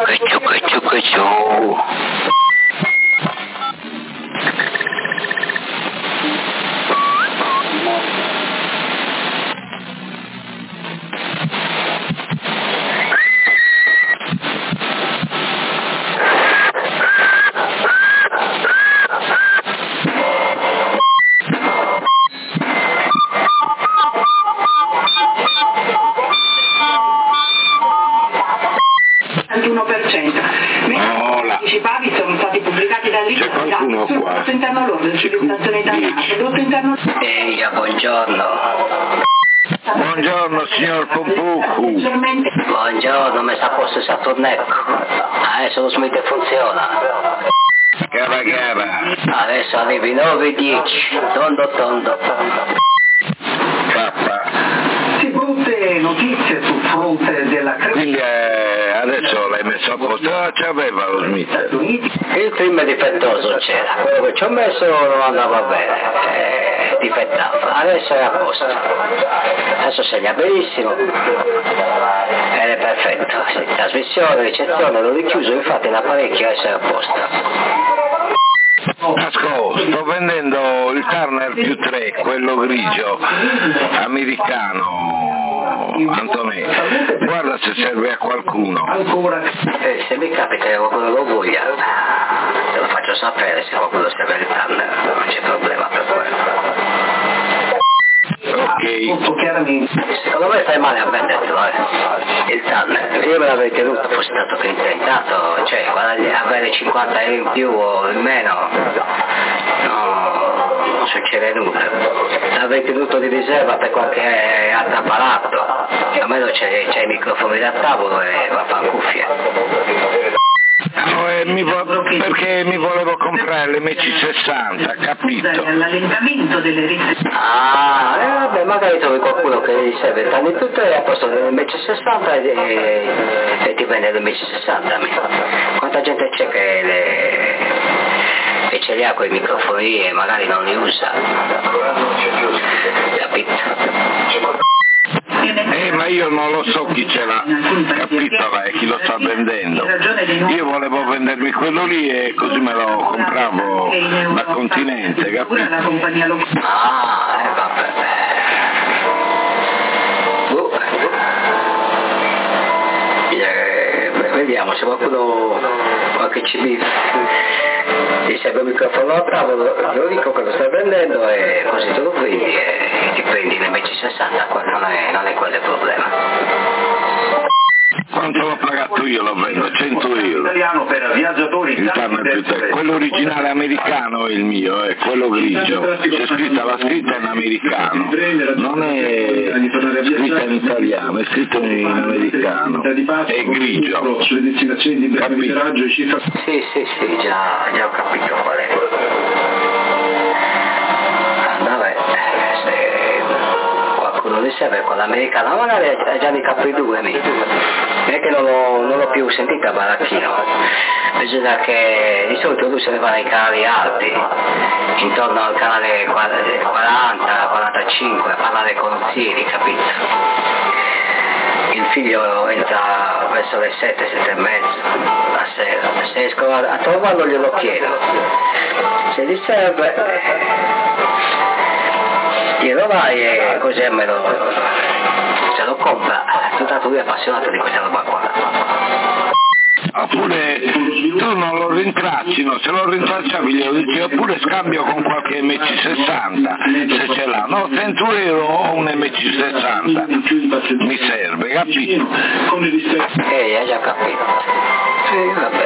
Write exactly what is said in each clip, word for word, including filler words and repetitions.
Cucciu, cucciu, cucciu. C'è qualcuno qua? Ehi, buongiorno. Buongiorno signor Pompuccu. Buongiorno, mi sta a posto il Saturnecco. Adesso lo Smith funziona. Cara cara. Adesso arrivi nove e dieci. Tondo tondo. K. Sì, brutte notizie sul fronte della crescita. Quindi eh, adesso l'hai messo a posto. Ah, c'aveva lo Smith. Il film difettoso c'era. Quello che ci ho messo non andava bene. Eh, difettava. Adesso è a posto. Adesso segna benissimo. Ed è perfetto. Sì, trasmissione, ricezione, l'ho richiuso, infatti l'apparecchio adesso è a posto. Asco, sto vendendo il Turner più tre, quello grigio, americano, Antonè. Guarda se serve a qualcuno. Eh, se mi capita che qualcuno lo voglia, te lo faccio sapere se qualcuno serve il Turner, non c'è problema per quello. Ok. Secondo me fai male a vendertelo, eh. Il Turner, io me l'avrei tenuto, fosse stato che intanto, cioè, avere cinquanta euro in più o in meno, no, non succede nulla. L'avrei tenuto di riserva per qualche altro apparato, almeno c'è, c'è i microfoni da tavolo e va a fare cuffie. No, eh, mi vo- perché mi volevo comprare l'M C sessanta, capito? L'allentamento delle ricerche. Ah, eh, vabbè, magari trovi qualcuno che gli serve tanto tutto e a posto dell'M C sessanta e, e, e ti vende l'M C sessanta. Quanta gente c'è che, le, che ce li ha quei microfoni e magari non li usa? Capito? Eh, ma io non lo so chi ce l'ha, capito, e chi lo sta vendendo. Io volevo vendermi quello lì e così me lo compravo da continente, capito? Ah, eh, vabbè. Uh. Eh, vediamo se qualcuno, qualche C D ti serve il microfono a tavolo, lo dico che lo stai vendendo e così te lo prendi e ti prendi l'M C sessanta, non è, non è quello il problema. Quanto l'ho pagato io lo vendo? cento euro. Il Turner più tre. Quello originale americano è il mio, è quello grigio. C'è scritta la scritta in americano. Non è scritta in italiano, è scritta in americano. È grigio. Capito? Sì, sì, sì, già, già ho capito qual è. Vabbè, se qualcuno li serve con l'americano, magari è già di K due, mi. Non è che non l'ho, non l'ho più sentita a Baracchino. Bisogna che di solito lui se ne va nei canali alti, intorno al canale quaranta, quarantacinque, a parlare con Ziri, capito? Il figlio entra verso le sette, sette e mezza la sera. Se esco a, a trovarlo glielo chiedo. Se gli serve glielo vai e così almeno se lo compra. Tanto lui è appassionato di questa roba qua. Oppure tu non lo rintracci, se lo rintracciavi glielo dici, oppure scambio con qualche M C sessanta se ce l'ha, no? cento euro o un M C sessanta mi serve, capito? Eh, hai già capito. Sì, vabbè,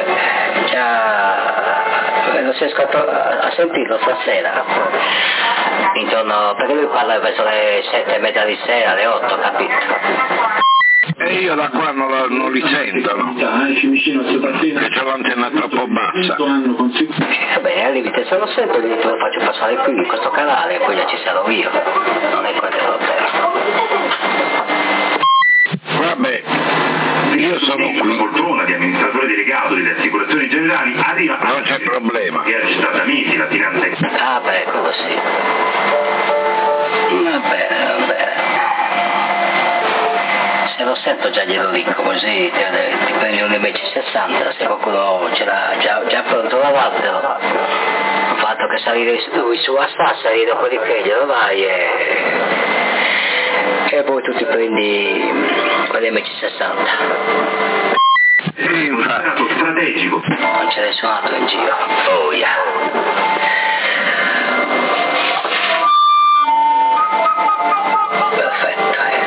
già non riesco a, a sentirlo stasera, intorno, perché lui parla verso le sette e mezza di sera, alle otto, capito? E io da qua non, lo, non li sento, no? Che c'ho l'antenna troppo bassa. Va bene, al limite se lo sento te lo faccio passare qui in questo canale e poi già ci sarò io. Non è quello il problema. Vabbè, io sono qui. Poltrona di amministratore delegato delle assicurazioni generali arriva. Non c'è problema. Che ha registrato da mesi la finanza. Ah beh, quello sì. Va bene, va bene. Se lo sento già glielo dico, così ti, ti prendi un invece sessanta, se qualcuno ce l'ha già, già pronto davatelo, ho fatto che salire lui su a Sassari, dopodiché glielo dai e, e poi tu ti prendi quell'M C sessanta. Sì, infatti. Strategico. Non c'è nessun altro in giro. Oh yeah. Perfetto, eh.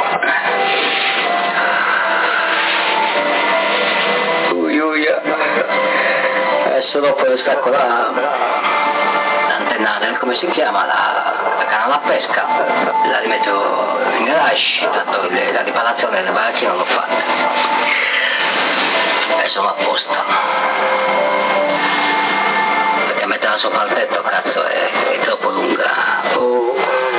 Ui, ui, adesso dopo le stacco la l'antenna, come si chiama, la, la canna da pesca, la rimetto in garage, tanto le, la riparazione del baracchino l'ho fatta. E sono a posto. Perché metterla sopra il tetto, cazzo, è, è troppo lunga. Oh.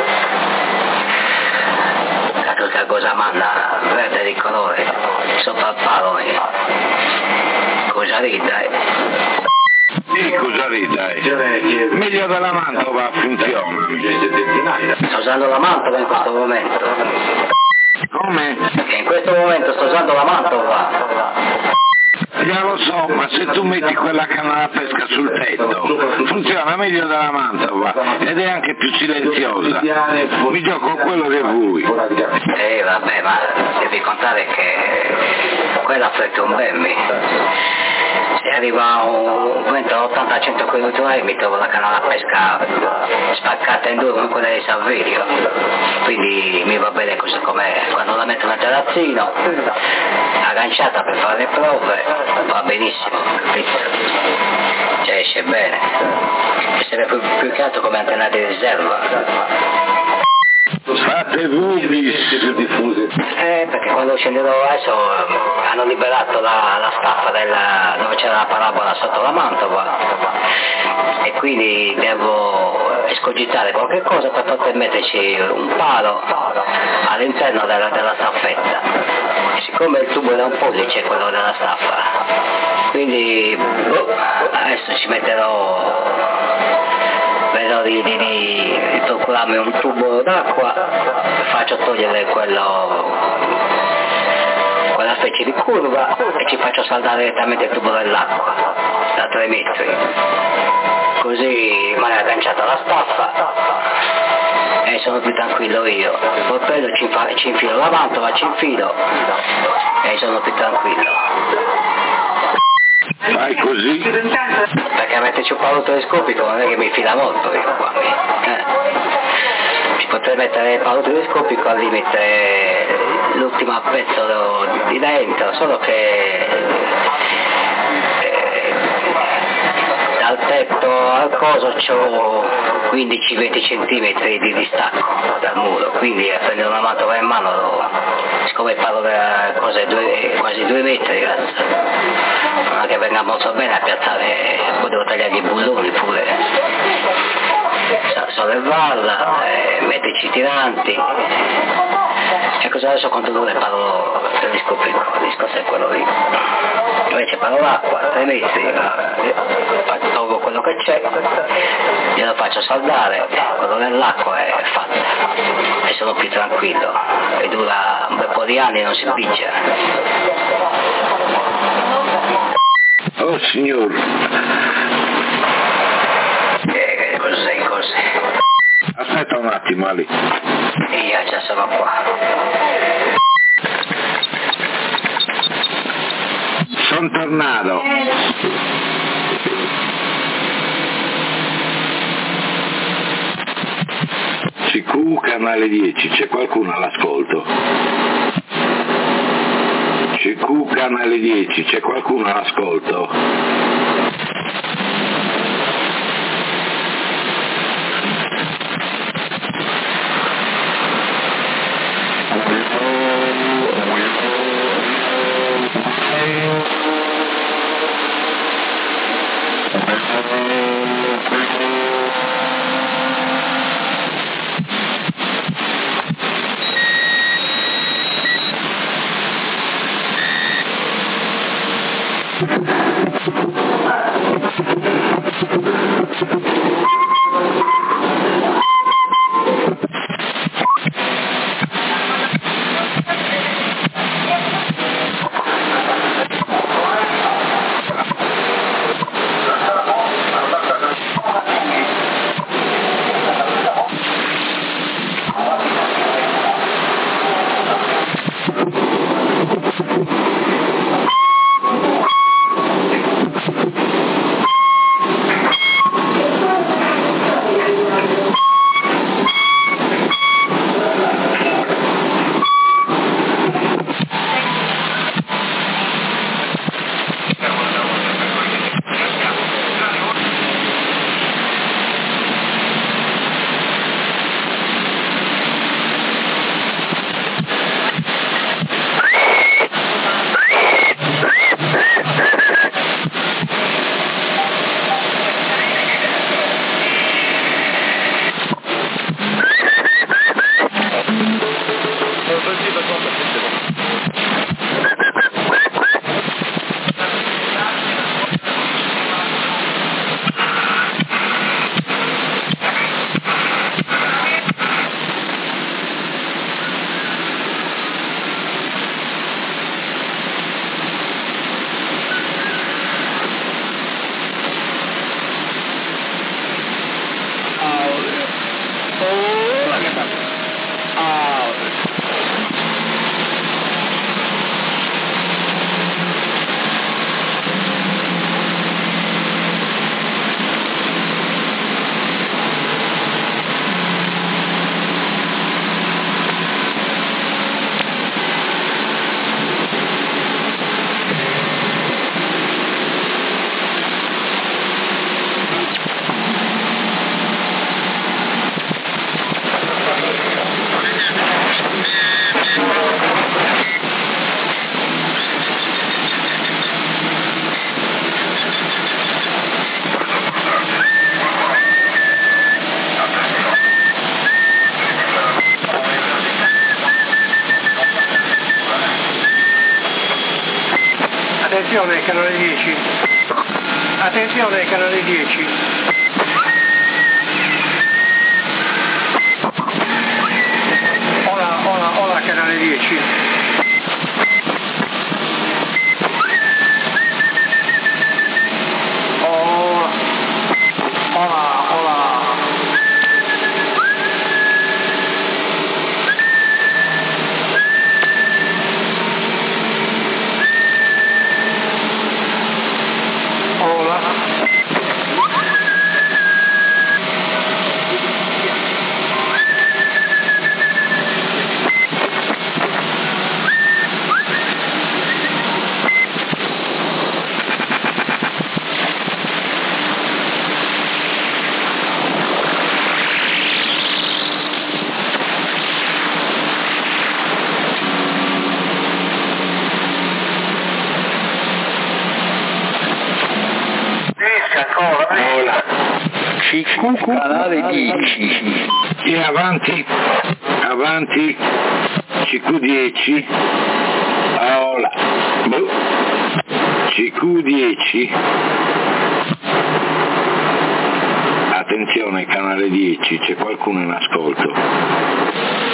Qualche cosa manna verde di colore sopra il palo. Eh. Cosa rida, eh? Sì, cosa rida, eh? Meglio della Mantova funziona. Sto usando la Mantova in questo momento. Come? Perché in questo momento sto usando la Mantova. Ya lo so, ma se tu metti quella canna da pesca sul tetto, funziona meglio della Mantova ed è anche più silenziosa. Mi gioco quello che vuoi. Eh vabbè, ma devi contare che quella fretta un bemmi. Se arriva un vento da ottanta a cento chilometri orari mi trovo la canna da pesca spaccata in due come quella di Saverio. Quindi mi va bene così com'è. Quando la metto nel terrazzino, agganciata per fare le prove, va benissimo, capito? Cioè esce bene. E serve più, più che altro come antenna di riserva. Fate vubis diffuse. Eh, perché quando scenderò adesso hanno liberato la, la staffa della, dove c'era la parabola sotto la Mantova e quindi devo escogitare qualche cosa per poter metterci un palo all'interno della, della staffetta. E siccome il tubo è un pollice quello della staffa, quindi boh, adesso ci metterò, vedo di, di, di, di procurarmi un tubo d'acqua, faccio togliere quello, quella specie di curva e ci faccio saldare direttamente il tubo dell'acqua da tre metri, così rimane agganciata la staffa e sono più tranquillo io. Poi preso, ci, infa, ci infilo la mantova, ci infilo e sono più tranquillo. Fai così? Perché metterci un palo telescopico non è che mi fila molto io qua. Eh. Ci potrei mettere il palo telescopico al limite l'ultimo pezzo di dentro, solo che eh, dal tetto al coso c'ho quindici venti centimetri di distacco dal muro, quindi a prendere una mantova in mano, siccome il palo della cosa è due, quasi due metri, non è che venga molto bene a piazzare, poi devo tagliare i bulloni pure, sollevarla, eh, metterci i tiranti, e così adesso controllo il palo telescopico, il discorso è quello lì. Invece palo d'acqua, tre metri, tolgo quello che c'è, glielo faccio saldare, quello nell'acqua è fatta e sono più tranquillo e dura un bel po' di anni e non si picchia. Oh signor. Eh, cos'è, cos'è? Aspetta un attimo, Ali. Io già sono qua. Sono tornato. C Q canale dieci, c'è qualcuno all'ascolto? C Q canale dieci, c'è qualcuno all'ascolto? Attenzione, canale dieci. Attenzione, canale dieci. Hola, hola, hola, canale dieci. Hola, hola, hola. Canale dieci e avanti, avanti, C Q dieci, Ola, boh. C Q dieci, attenzione canale dieci, c'è qualcuno in ascolto.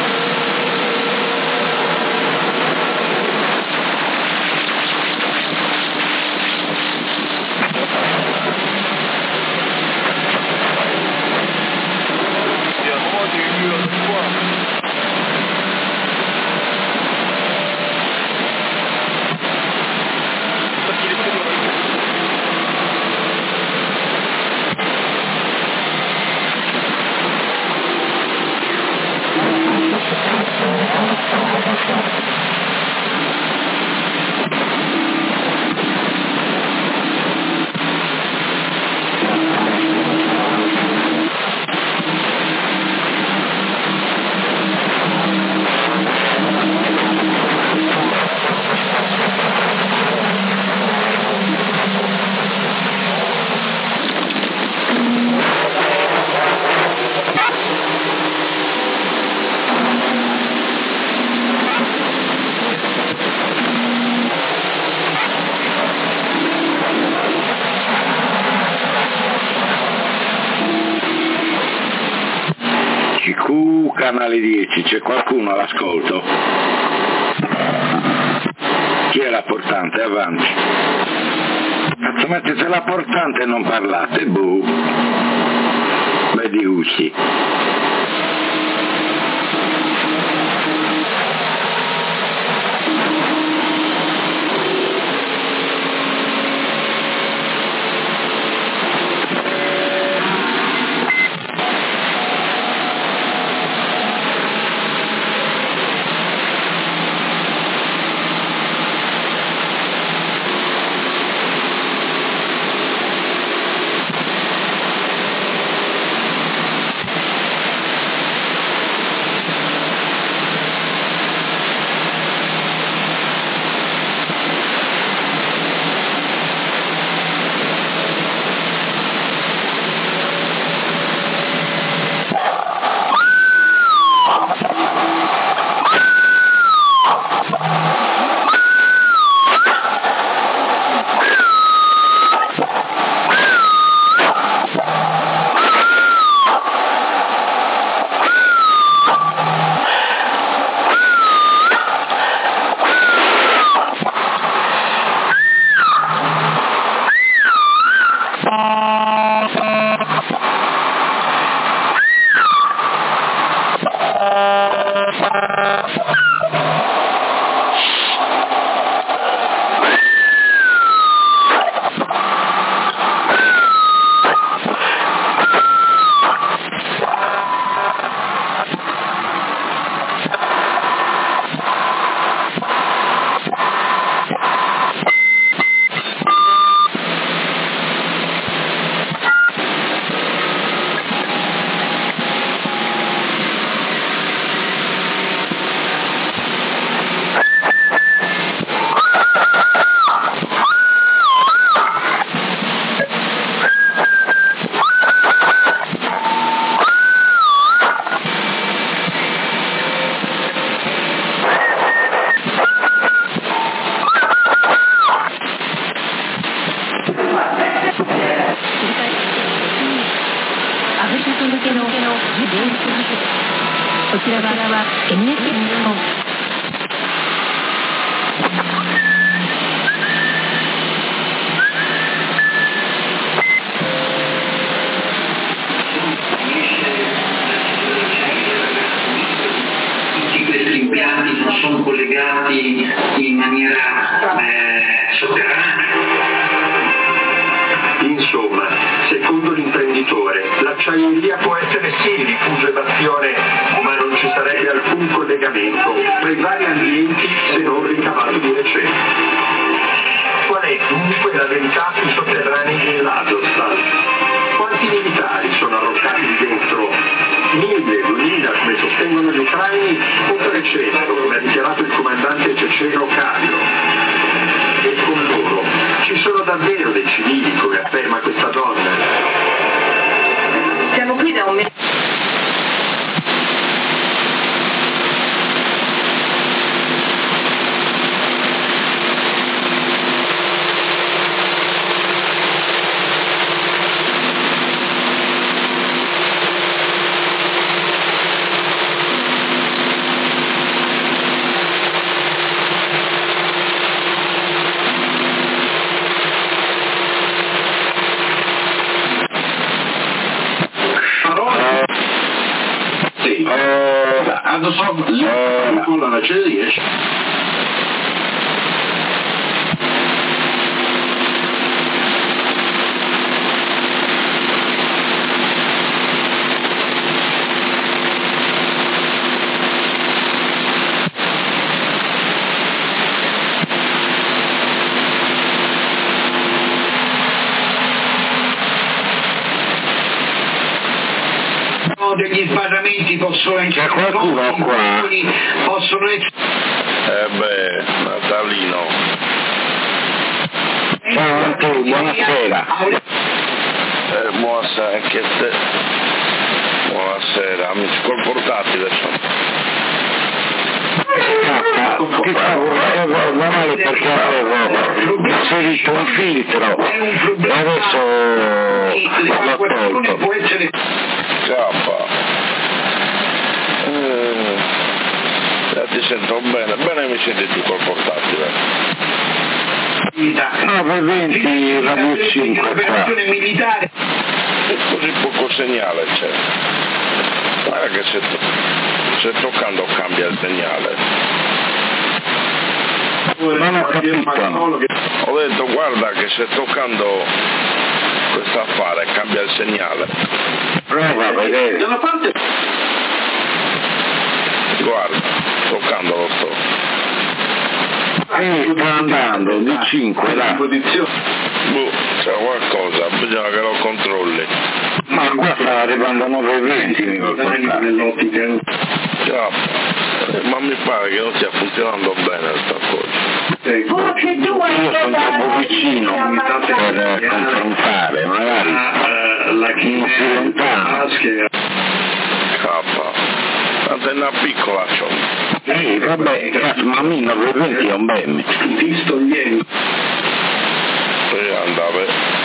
Canale dieci, c'è qualcuno all'ascolto? Chi è la portante? Avanti. Cazzo, mettete la portante e non parlate, boh. Vedi usci. ちらは エヌエイチケー 日本。 Questi impianti non sono collegati in maniera eh, sotterranea. Insomma, secondo l'imprenditore, l'acciaieria può essere sì diffuso evasione, ma non ci sarebbe alcun collegamento tra i vari ambienti se non ricavato di recente. Qual è dunque la verità sui sotterranei dell'Azovstal? Quanti militari sono arroccati dentro? Mille, duemila, come sostengono gli ucraini, o trecento, come ha dichiarato il comandante ceceno Cario. E con loro ci sono davvero dei civili, come afferma questa donna. Siamo qui da un mese. Con la acciaieria degli sbarramenti possono essere c'è qualcuno qua? Possono essere eh beh, Natalino. ciao Antonio, buonasera. Eh, buonasera anche a te. Buonasera, amici col portatile sono. Ti stavo male perché avevo inserito un filtro e adesso l'ho tolto. può essere Cappa. Eh, ti sento bene, bene mi senti tu col portatile. nove venti Radio cinque qua. militare. E così poco segnale c'è. Guarda che se, to- se toccando cambia il segnale. Non ho capito. Ho detto guarda che se toccando questo affare cambia il segnale. Prova a vedere. Da una parte Guarda, toccandolo sto. Eh, sta andando di cinque là. Boh, c'è qualcosa, bisogna che lo controlli. Ma qua sta arrivando a nove venti mi portare. Già, ma mi pare che non stia funzionando bene questa cosa. Forse tu hai Io sono troppo vicino per confrontare, magari non si lontano. K, antenna piccola c'ho. Eh, vabbè, cazzo, ma a me nove venti è un bene. ti sto ieri. E andava.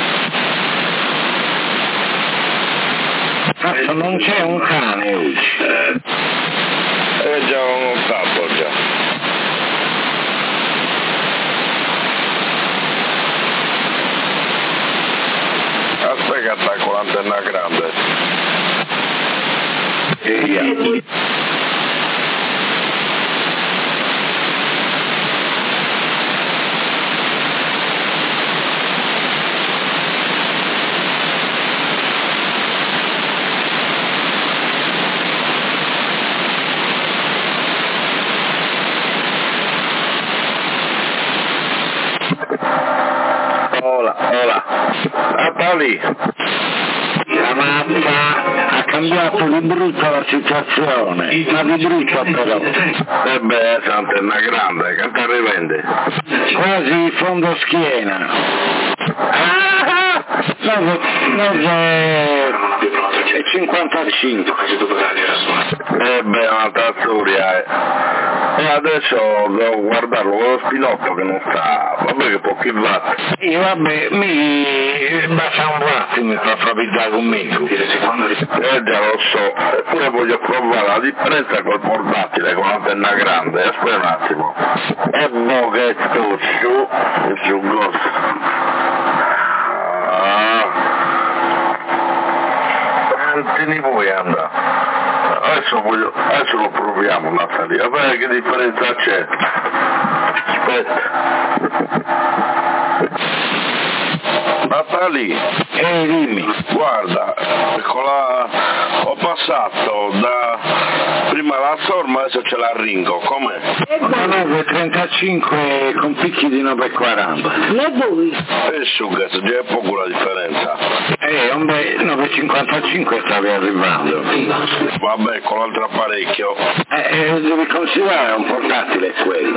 Cazzo, non c'è un cane oggi. Eh già l'ho notato già. Aspetta che attacco l'antenna grande. E via. Ola, ola. Natali. La mappa ha cambiato di brutto la situazione, ma di brutto però. E beh, l'antenna grande, che ti rivende? Quasi fondo schiena. Ah! Non, non c'è... e cinquantacinque. Eh beh, un'altra storia, eh. E adesso devo guardarlo con lo spinotto che non sta, vabbè che pochi watt. E vabbè, mi basta un attimo per fabbricare con me. Eh già lo so, eppure voglio provare la differenza col portatile, con l'antenna grande, aspetta un attimo. E mo che sto giù, giù grosso. Ah. Non te ne vuoi andare. Adesso, voglio, adesso lo proviamo Natalia, guarda che differenza c'è. Aspetta. Natalia, Ehi, dimmi. guarda, con la... ho passato da prima la Storm, adesso c'è la Ringo, com'è? nove trentacinque con picchi di nove quaranta. E voi? E su, che già è poco la differenza. Eh, un bel nove cinquantacinque stavi arrivando. Vabbè, con l'altro apparecchio. Eh, eh, devi considerare un portatile quello.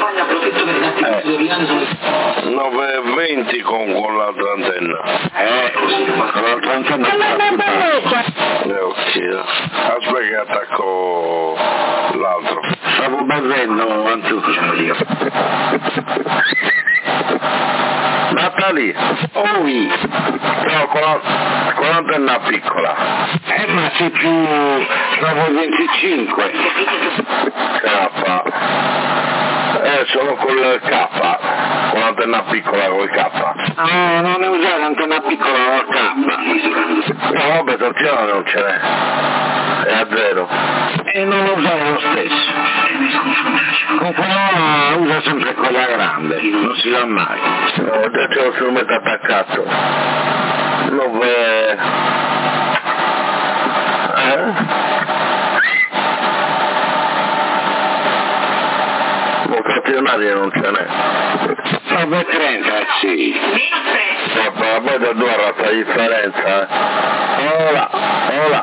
Eh, nove venti con, con l'altra antenna. Eh, con l'altra antenna sta più Eh, ok. Aspetta che attacco l'altro. stavo bevendo Antuccio io. Natalia, Oh, oui. però con, la, con l'antenna piccola. Eh, ma sei più stavo venticinque. K. Eh, sono col K, con l'antenna piccola col K. Ah, non ne usare l'antenna piccola o K. No, vabbè, torsione non ce n'è. È a zero. E non lo usare lo stesso. Con quella usa sempre quella grande, non si sa mai. No, adesso lo strumento attaccato. Dove... Eh? Vocazionaria non ce n'è. nove trenta, sì. Vabbè, da due razza differenza, eh. Ola, ola.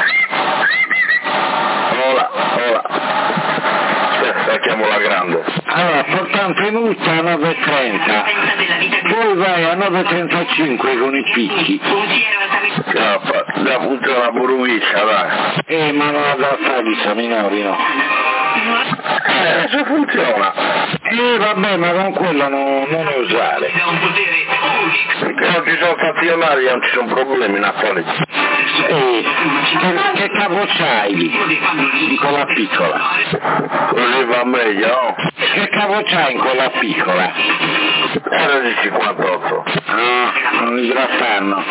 Ola, ola. Aspetta, chiamo la grande. Allora, portante in ultra a nove trenta, poi vai a nove trentacinque con i picchi. Cappa, già funziona buruviccia, dai. Eh, ma non ha da fare minori, no? Eh, adesso funziona. Eh, vabbè, ma con quello non, non ne usare. Perché non ci sono stazionari, non ci sono problemi, Natale. Eh, che, che cavo c'hai lì? Di quella piccola? Così va meglio, no? Che cavo c'hai in quella piccola? Era di cinquantotto. Ah, non idratanno.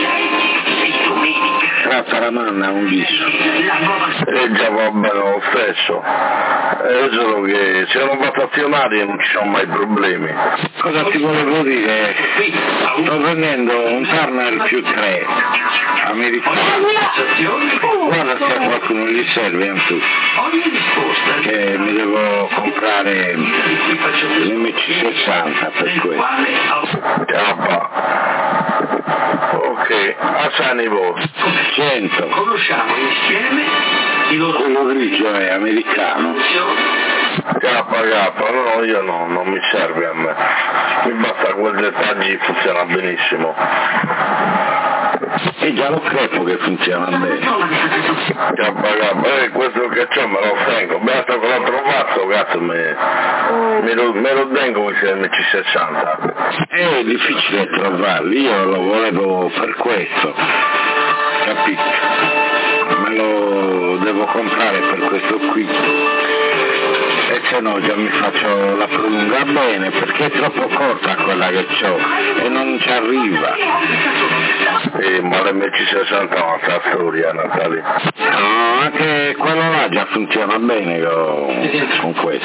Tratta la manna, un viso. E già va bene lo stesso. È solo che se non va stazionari non ci sono mai problemi. Cosa ti volevo dire? Sto vendendo un Turner più tre americano. Guarda se a qualcuno gli serve anche che mi devo comprare l'M C sessanta per questo. Ok, a Sani voi. cento. Conosciamo insieme i loro... Quello grigio è americano. K K, no, io no, non mi serve a me. Mi basta quel dettagli, funziona benissimo. E già lo crepo che funziona bene. K K, eh, questo che c'ho me lo tengo, basta che l'ho trovato, cazzo, me, me, lo, me lo tengo questo M C sessanta. È difficile trovarli, io lo volevo per questo, capito? Me lo devo comprare per questo qui. E se no già mi faccio la prolunga bene, perché è troppo corta quella che ho e non ci arriva. Eh, ma l'M C sessanta è un'altra storia, Natalia. No, anche quello là già funziona bene con, con questo.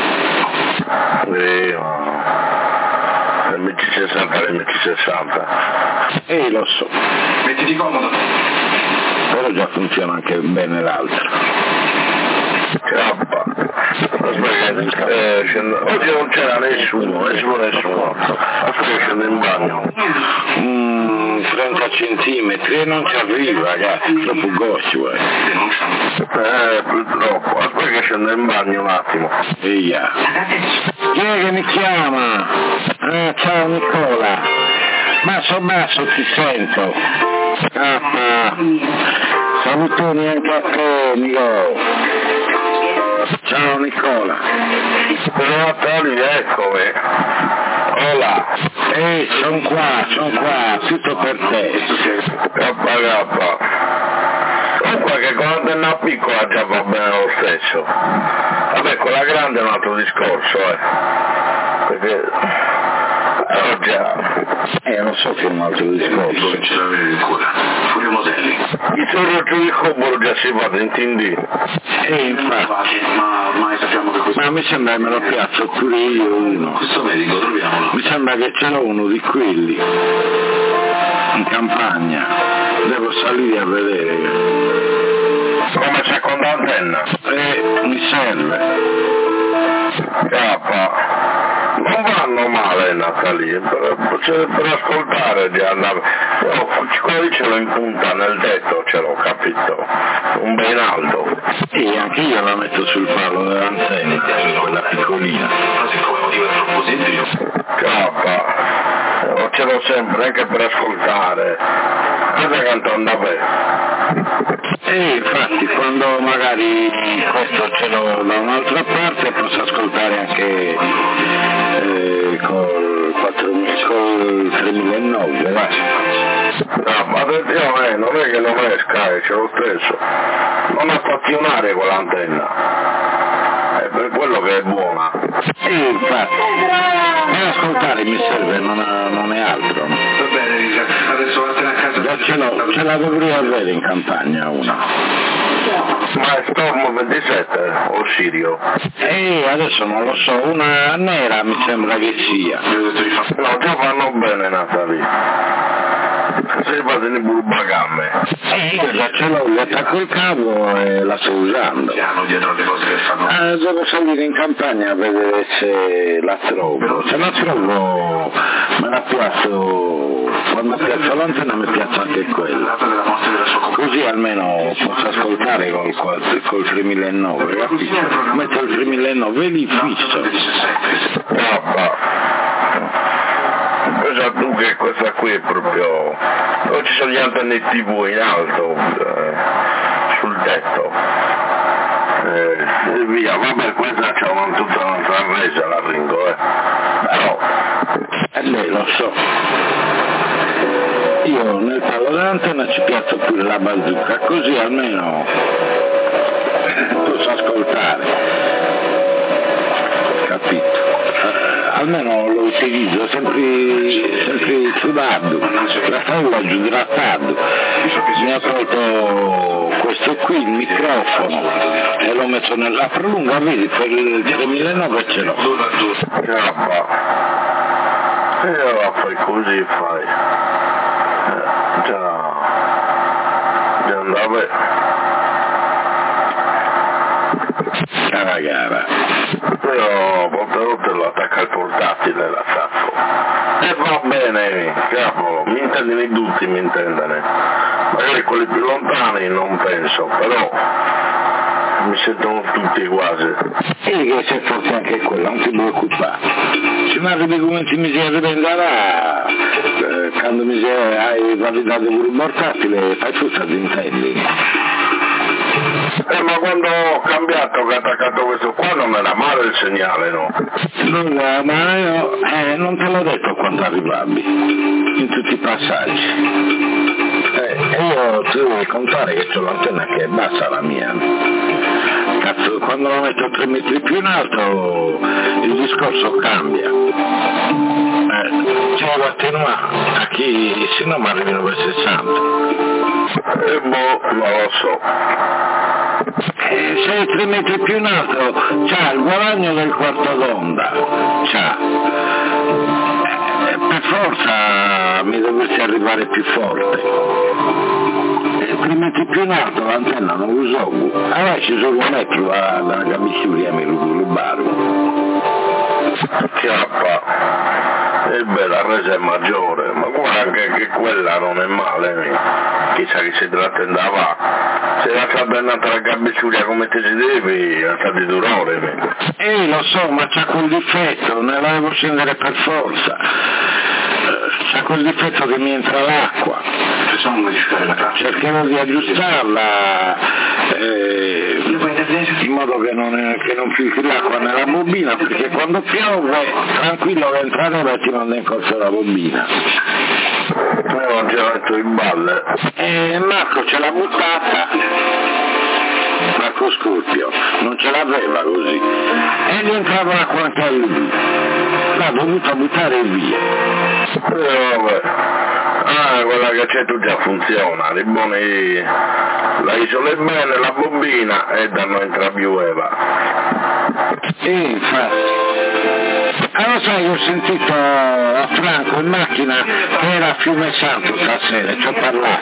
Eh, ma... l'M C sessanta è l'M C sessanta. Eh, lo so. Mettiti comodo. Però già funziona anche bene l'altro. Cappa. Aspetta, eh, scendo... oggi non c'era nessuno, nessuno, nessuno. Aspetta, scendo in bagno. Mm, trenta centimetri e non ci arriva, ragazzi, troppo grosso, eh. Eh, purtroppo. Aspetta che scendo in bagno un attimo. Via. Chi è che mi chiama? Ah, ciao Nicola. Basso basso ti sento. Ah, salutoni anche a te, Nico. Ciao Nicola. Però Tony, eccomi. Hola. Ehi, sono qua, sono qua, tutto per te. Kappa kappa. Comunque che con l'antenna piccola già va bene lo stesso. Vabbè, con la grande è un altro discorso, eh. Perché... Oh già. Eh, non so che è un altro discorso. Non ce l'avevi ancora. Fuori modelli. Il sorroggio di Coburg già si va, intendi? Eh, infatti. Ma ormai sappiamo che questo... Ma mi sembra che me lo piazzo pure io uno. Questo medico, troviamolo. Mi sembra che ce l'ho uno di quelli. In campagna. Devo salire a vedere. Come seconda antenna? Eh, mi serve. Kappa. Non vanno male Natalie, per, per, per ascoltare di andare. Io quello ce l'ho in punta nel tetto, ce l'ho capito. Un ben alto. E anche io la metto sul palo dell'antenna, quella piccolina. Ma siccome il motivo è troppo semplice. Kappa. Io ce l'ho sempre anche per ascoltare. Guarda quanto anda bene. E infatti quando magari questo ce l'ho da un'altra parte posso ascoltare anche eh, col, col tremilanove, va. No, ma attenzione, non è che non esca, c'è lo stesso. Non affazionare quell'antenna. È per quello che è buona. Sì, infatti. Per ascoltare mi serve, non, ha, non è altro. Va bene, Risa, adesso vattene a casa. Già ce l'ho, ce la dovrei avere in campagna una. Ma è Storm ventisette o Sirio? Eh, adesso non lo so, una nera mi sembra che sia. No, già vanno bene Natalie. Sei fate di burbagamme. Eh, io già ce l'ho, gli attacco il cavo e la sto usando. Piano dietro le cose che fanno. Eh, devo salire in campagna a vedere se la trovo. Se la trovo me la piazzo, quando piazzo l'antenna mi piazzo anche quella. Così almeno posso ascoltare col, col, col tremilanove, capito? Metto il tremilanove e li fisso. Papà. Pensa tu che questa qui è proprio... Dove ci sono gli antenne tivù in alto, eh, sul tetto. Eh, e via, vabbè, questa c'è una, tutta un'altra resa la Ringo, eh. Però... E lei lo so. Io nel palo dell'antenna ci piazzo pure la bazooka, così almeno posso ascoltare. Capito? Almeno lo utilizzo sempre, sempre sudato, la favola giù grattato. Mi ha tolto questo qui, il microfono, e l'ho messo nella prolunga, vedi, per il tremilanove ce l'ho. Grappa. E allora fai così, fai. Eh, già. Già andava. Cara gara. Però molte volte lo attacca al portatile l'attacco. E va bene, cavolo, mi intendono tutti, mi intendono. Magari quelli più lontani non penso, però mi sentono tutti quasi. E che c'è forse anche quella, non ti preoccupare. Se mi arrivi come ti mi si arriverà, eh, quando mi si hai validato pure il portatile, fai tutto ad intendi. Eh, ma quando ho cambiato, che ho attaccato questo qua, non era male il segnale, no? Non, ma io eh, non te l'ho detto quando arrivavi, in tutti i passaggi. Eh, e io ti devo contare che c'ho l'antenna che è bassa la mia. Cazzo, quando la metto tre metri più in alto, il discorso cambia. Eh, ci devo attenuare a chi, se no mi arrivano per sessanta. E boh, non lo so. Eh, sei tre metri più in alto, c'ha il guadagno del quarto d'onda, c'ha. Eh, per forza mi dovresti arrivare più forte. Eh, tre metri più in alto l'antenna non lo uso. Allora ci sono un metro da, da camisciuria mi rubaro. Chiappa. E beh, la resa è maggiore, ma guarda anche che quella non è male, chissà che si tratta di va. Se la cabennata la gabicciuria come te si devi, è stata di durore. Eh, lo so, ma c'ha quel difetto, ne la devo scendere per forza. c'ha quel difetto che mi entra l'acqua, cercherò di aggiustarla eh, in modo che non, che non filtri l'acqua nella bobina, perché quando piove tranquillo che entrare e ti manda in corso la bobina. Io non ce l'ho detto in balle. E Marco ce l'ha buttata, Marco Scorpio non ce l'aveva così e gli entrava l'acqua anche a lui, l'ha dovuta buttare via. Eh, vabbè. Ah, quella che c'è tu già funziona, i buoni la isole bene, la bobina e da noi entra più Eva. Sì, infatti. Allora sai, ho sentito a Franco in macchina che era a Fiume Santo stasera, ci ho parlato.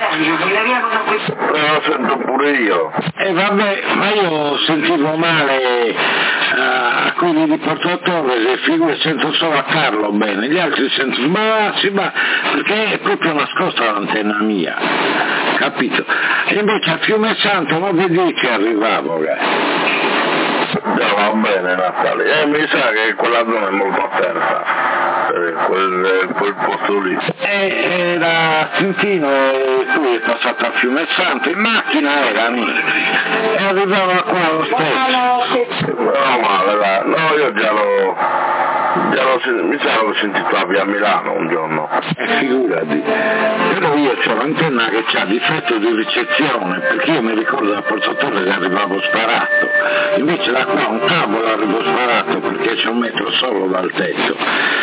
Eh, lo sento pure io. E vabbè, ma io sentivo male uh, a quelli di Porto Torres e figure sento solo a Carlo bene, gli altri sentono ma sì, ma perché è proprio nascosta l'antenna mia, capito? E invece a Fiume Santo non vedi che arrivavo, eh. Già va bene Natale, e mi sa che quella zona è molto aperta, eh, quel, quel posto lì. E era Trentino e poi è passato a Fiume Santo, in macchina era amico, e arrivava qua lo stesso. No male, va. No, io già l'ho, già l'ho mi sa che l'ho sentito a via Milano un giorno. E figurati, però io c'ho l'antenna che c'ha difetto di ricezione, perché io mi ricordo da Porto Torre che arrivavo sparato, invece da qua un cavolo arrivo sparato perché c'è un metro solo dal tetto.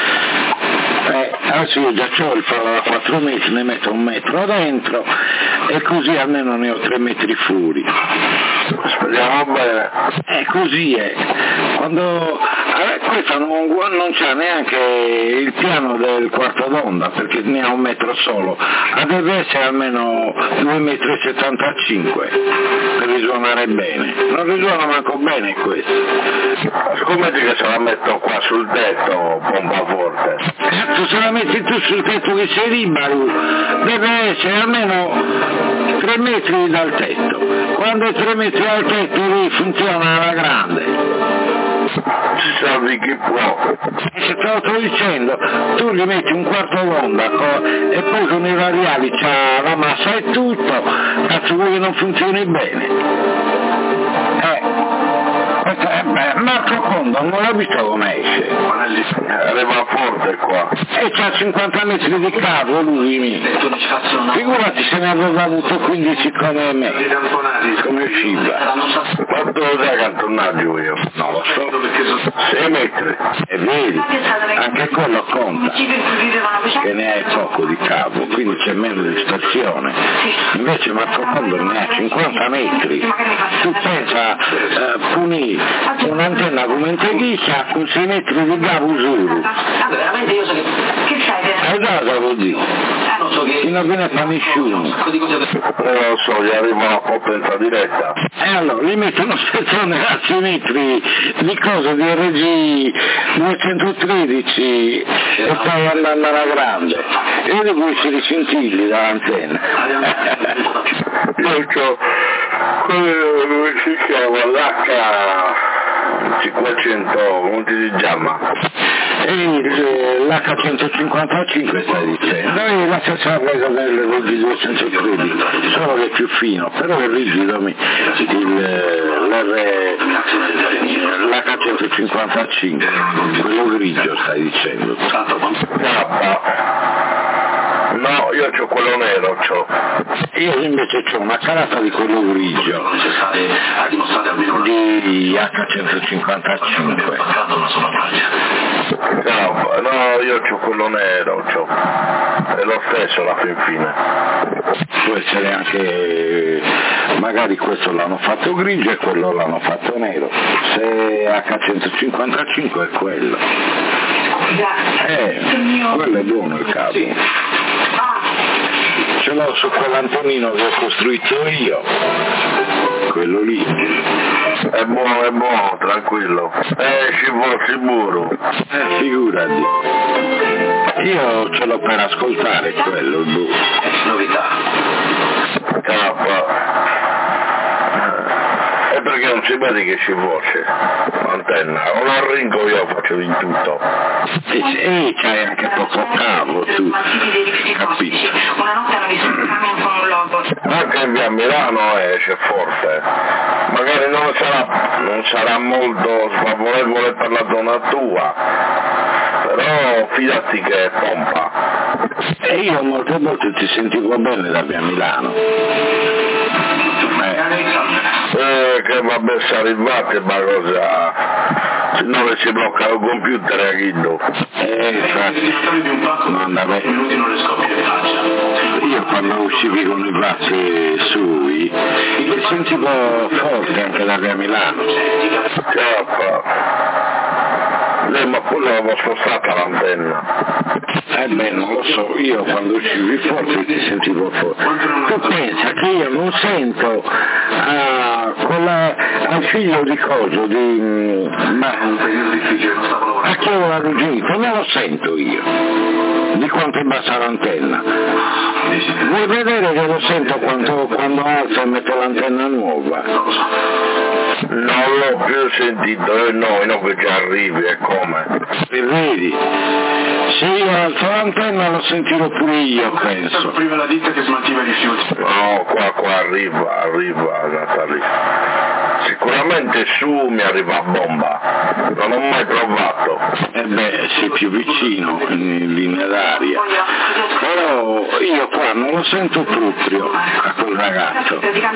Eh, adesso io già c'ho il falò da quattro metri, ne metto un metro dentro e così almeno ne ho tre metri fuori. Speriamo bene. Eh, così è. Quando eh, questa non, non c'ha neanche il piano del quarto d'onda perché ne ha un metro solo, ma deve essere almeno due metri e settantacinque per risuonare bene. Non risuona manco bene questo. Scommetti che se la metto qua sul tetto pompa forte. Cazzo, se la metti tu sul tetto che sei libero, deve essere almeno tre metri dal tetto. Quando è tre metri dal tetto lì funziona alla grande. Ci salvi chi può. E se te lo sto dicendo, tu gli metti un quarto d'onda co- e poi con i radiali c'ha la massa e tutto, cazzo vuoi che non funzioni bene? Eh, questo è beh, Marco Condo, non l'ho visto come esce. Arriva forte qua. E c'ha cinquanta metri di cavo lui, mi. Figurati se ne aveva avuto quindici come me, come Sciba. Quanto lo sai cantonnaggio io? Non lo so. sei metri. E vedi, anche quello conta, che ne hai poco di cavo, quindi c'è meno distorsione. Invece Marco Condo ne ha cinquanta metri. Tu pensa, eh, punì un'antenna come in Teghiscia con sei metri di cavo usuro. Veramente io so che... Che sai? E da cosa vuol dire? Non so che... Non viene fa nessuno. Eh, lo so, gli arriva una potenza diretta. E allora gli mettono spezzone a sei metri di cosa di R G duecentotredici e poi andando alla grande. E vedi come si ricentigli dall'antenna. Io c'ho quello dove si chiama l'H cinquecento, come si chiama? L'H centocinquantacinque stai dicendo, è la stessa cosa del R G duecentotredici, solo che è più fino, però è rigido l'H centocinquantacinque, quello grigio stai dicendo. No, io c'ho quello nero, c'ho. Io invece c'ho una carata di quello grigio, di H centocinquantacinque. No, no, io c'ho quello nero, c'ho. È lo stesso alla fin fine. Può essere anche, magari questo l'hanno fatto grigio e quello l'hanno fatto nero. Se H centocinquantacinque è quello. Eh, quello è buono il cavo. Ce l'ho su quell'Antonino che ho costruito io, quello lì. È buono, è buono, tranquillo. Eh, ci vuole sicuro. Eh, figurati. Io ce l'ho per ascoltare quello, boh. È novità. Cappa. E perché non si vede che ci voce l'antenna, o la arringo io faccio di tutto. E sì, c'hai anche poco cavo tu, capito? Una notte hanno visto un camion con un logo. Anche in via Milano esce forte, magari non sarà, non sarà molto sfavorevole per la zona tua, però fidati che pompa. E io molte volte ti sentivo bene da via Milano. Eh, che vabbè, si arrivati ma cosa, se no si blocca il computer a Guido. Eh, infatti, non andava. Io quando uscivi con i bassi sui, li sentivo forte anche da via Milano. Ciao. Lei ma poi l'avevo spostata l'antenna. Eh beh, non lo so, io quando uscivi fuori ti sentivo forte. Tu pensa che io non sento a, quella, al figlio di coso, di... ma a chi aveva arrugginito, non lo sento io, di quanto è bassa l'antenna. Vuoi vedere che lo sento quando, quando alza e mette l'antenna nuova? Non l'ho più sentito, e noi non che ci arrivi, e come? E vedi? Se io alzo l'antenna lo sentirò pure io, penso. Prima la ditta che smaltiva i rifiuti. No, qua, qua arriva, arriva Natalia. Sicuramente su mi arriva a bomba, non ho mai provato. Eh beh, sei più vicino in linea d'aria. Però io qua non lo sento proprio a quel ragazzo.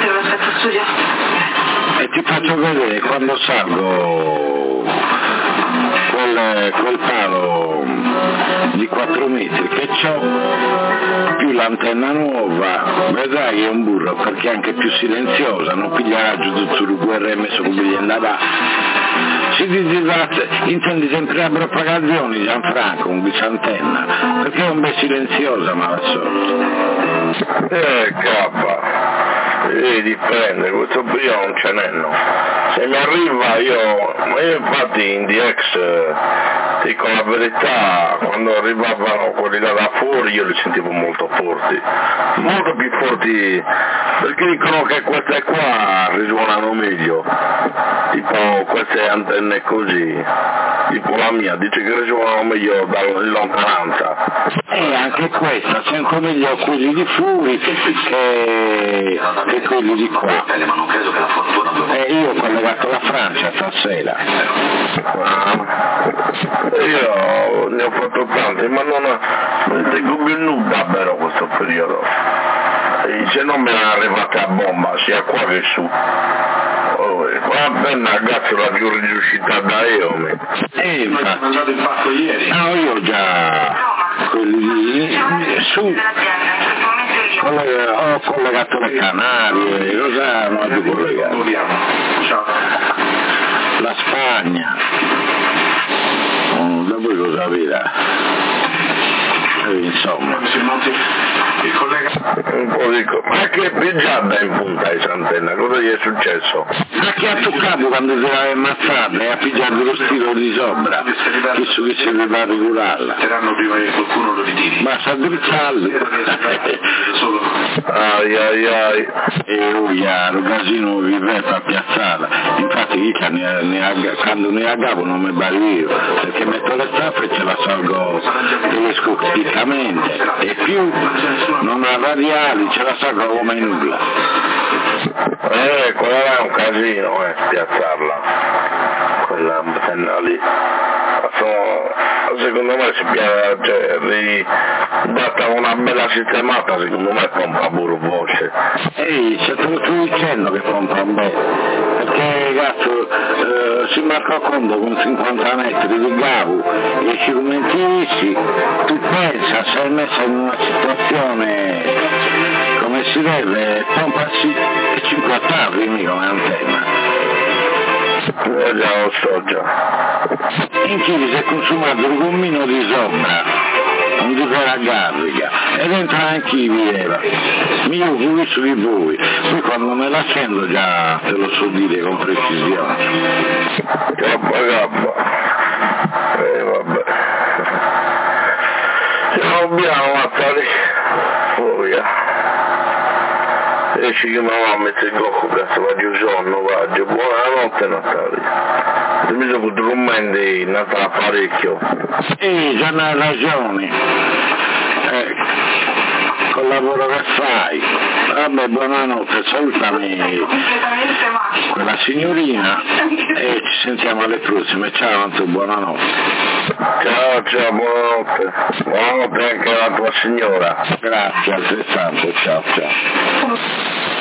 E ti faccio vedere quando salgo quel, quel palo di quattro metri che c'ho, più l'antenna nuova, vedrai è un burro perché è anche più silenziosa, non piglierà giù sul V R M su cui andava. Si dice, intendi sempre la propagazione Gianfranco, un bisantenna, perché è un bel silenziosa ma la sorte. Eh, cappa. E dipende, questo io non ce n'è, no. Se mi arriva io, ma io infatti in D X, dico la verità, quando arrivavano quelli là da fuori io li sentivo molto forti, molto più forti, perché dicono che queste qua risuonano meglio, tipo queste antenne così, tipo la mia, dice che risuonano meglio da lontananza. E anche questa, sento meglio quelli di fuori che, che quelli di qua. E io ho collegato la Francia stasera. Io ne ho fatto tanti, ma non, non tengo più nulla però questo periodo. E se non me ne arrivate a bomba, sia qua che su. Oh, qua penna ragazzi la più riuscita da io. E infatti. No, io già quelli su. Ho collegato le Canarie, cosa non ho collegato? La Spagna, da voi cosa aveva? Eh, insomma. Il collega... Un po' dico, ma che pigiata in punta di Santenna, cosa gli è successo? Ma che ha toccato quando si era ammazzata e ha pigiato lo stilo di sopra, visto che si deve regolare. Saranno prima che qualcuno lo ritiri. Basta drizzarli. Ai ai ai. E uia, il casino vive per piazzarla. Infatti io ne, ne, quando ne agavo non mi ballo io, perché metto le straffe e ce la salgo telescopicamente. E più non ha radiali, ce la salgo come nulla. Eh, quella è un casino, eh, spiazzarla. Quella antenna lì. Secondo me si piace, cioè, lì, data una bella sistemata, secondo me pompa pure voce. Ehi, se te lo sto dicendo che pompa bene, perché cazzo, eh, si marca conto con cinquanta metri di gavo e i cimentissi, tu pensa, sei messa in una situazione come si deve, pompa cinquanta anni come antenna. Eh già lo so già. In Chile si è consumato il gommino di sopra, non di quella garriga, e dentro anche i vieva. Mi ho visto di voi, poi quando me l'accendo già te lo so dire con precisione. Cappa cappa. Eh vabbè. Siamo piano Mazzari. Oh via. E ci chiamavamo a mettere il cocco per fare il giorno, vaggio, buonanotte Natalia. Mi sono commenti Natale parecchio. Sì, c'hanno ragione. Ecco. Col lavoro che fai. Vabbè, buonanotte, salutami quella signorina e ci sentiamo alle prossime. Ciao Anto, buonanotte. Ciao, ciao, buonanotte. Buonanotte anche alla tua signora. Grazie, altrettanto, ciao, ciao.